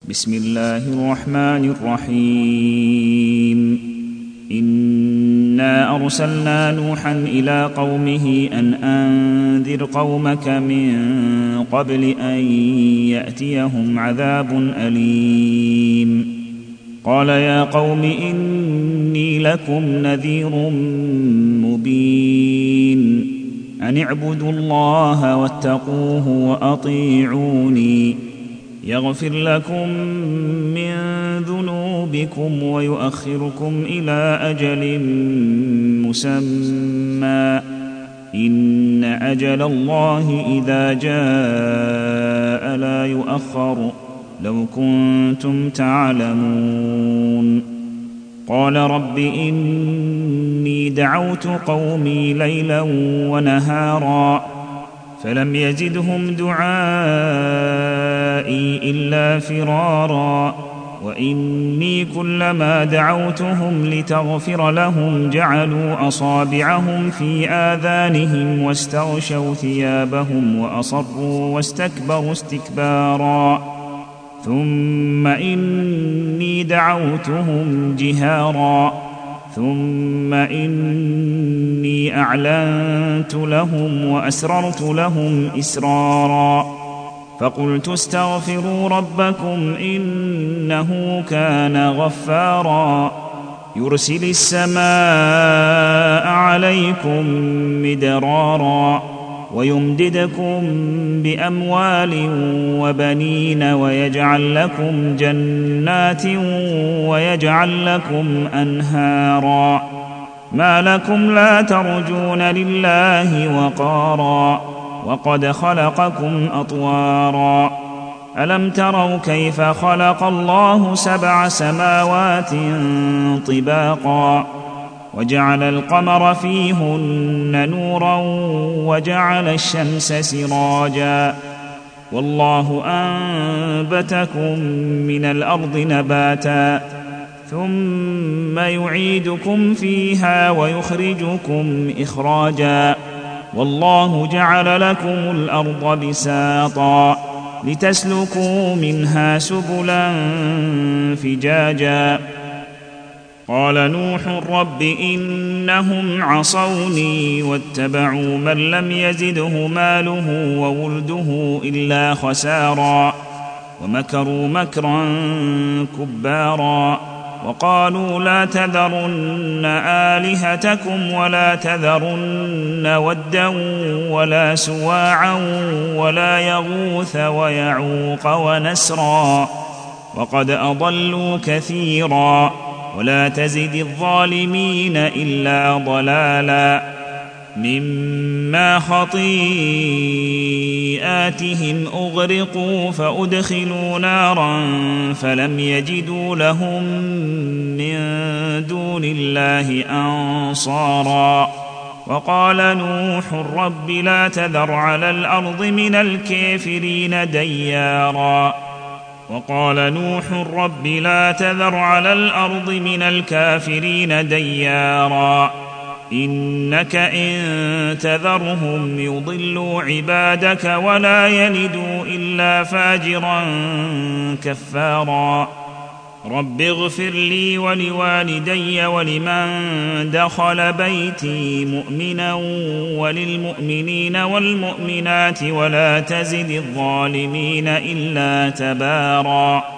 بسم الله الرحمن الرحيم. إنا أرسلنا نوحا إلى قومه أن أنذر قومك من قبل أن يأتيهم عذاب أليم. قال يا قوم إني لكم نذير مبين أن اعبدوا الله واتقوه وأطيعوني يغفر لكم من ذنوبكم ويؤخركم إلى أجل مسمى إن أجل الله إذا جاء لا يؤخر لو كنتم تعلمون. قال رب إني دعوت قومي ليلا ونهارا فلم يزدهم دعائي إلا فرارا وإني كلما دعوتهم لتغفر لهم جعلوا أصابعهم في آذانهم واستغشوا ثيابهم وأصروا واستكبروا استكبارا ثم إني دعوتهم جهارا ثم إني أعلنت لهم وأسررت لهم إسرارا فقلت استغفروا ربكم إنه كان غفارا يرسل السماء عليكم مدرارا ويمددكم بأموال وبنين ويجعل لكم جنات ويجعل لكم أنهارا ما لكم لا ترجون لله وقارا وقد خلقكم أطوارا ألم تروا كيف خلق الله 7 سماوات طباقا وجعل القمر فيهن نورا وجعل الشمس سراجا والله أنبتكم من الأرض نباتا ثم يعيدكم فيها ويخرجكم إخراجا والله جعل لكم الأرض بساطا لتسلكوا منها سبلا فجاجا قال نوح رب إنهم عصوني واتبعوا من لم يزده ماله وولده إلا خسارا ومكروا مكرا كبارا وقالوا لا تذرن آلهتكم ولا تذرن ودا ولا سواعا ولا يغوث ويعوق ونسرا وقد أضلوا كثيرا ولا تزد الظالمين إلا ضلالا مما خطيئاتهم أغرقوا فأدخلوا نارا فلم يجدوا لهم من دون الله أنصارا وقال نوح رب لا تذر على الأرض من الكافرين ديارا وقال نوح رب لا تذر على الأرض من الكافرين ديارا إنك إن تذرهم يضلوا عبادك ولا يلدوا إلا فاجرا كفارا رب اغفر لي ولوالدي ولمن دخل بيتي مؤمنا وللمؤمنين والمؤمنات ولا تزد الظالمين إلا تبارا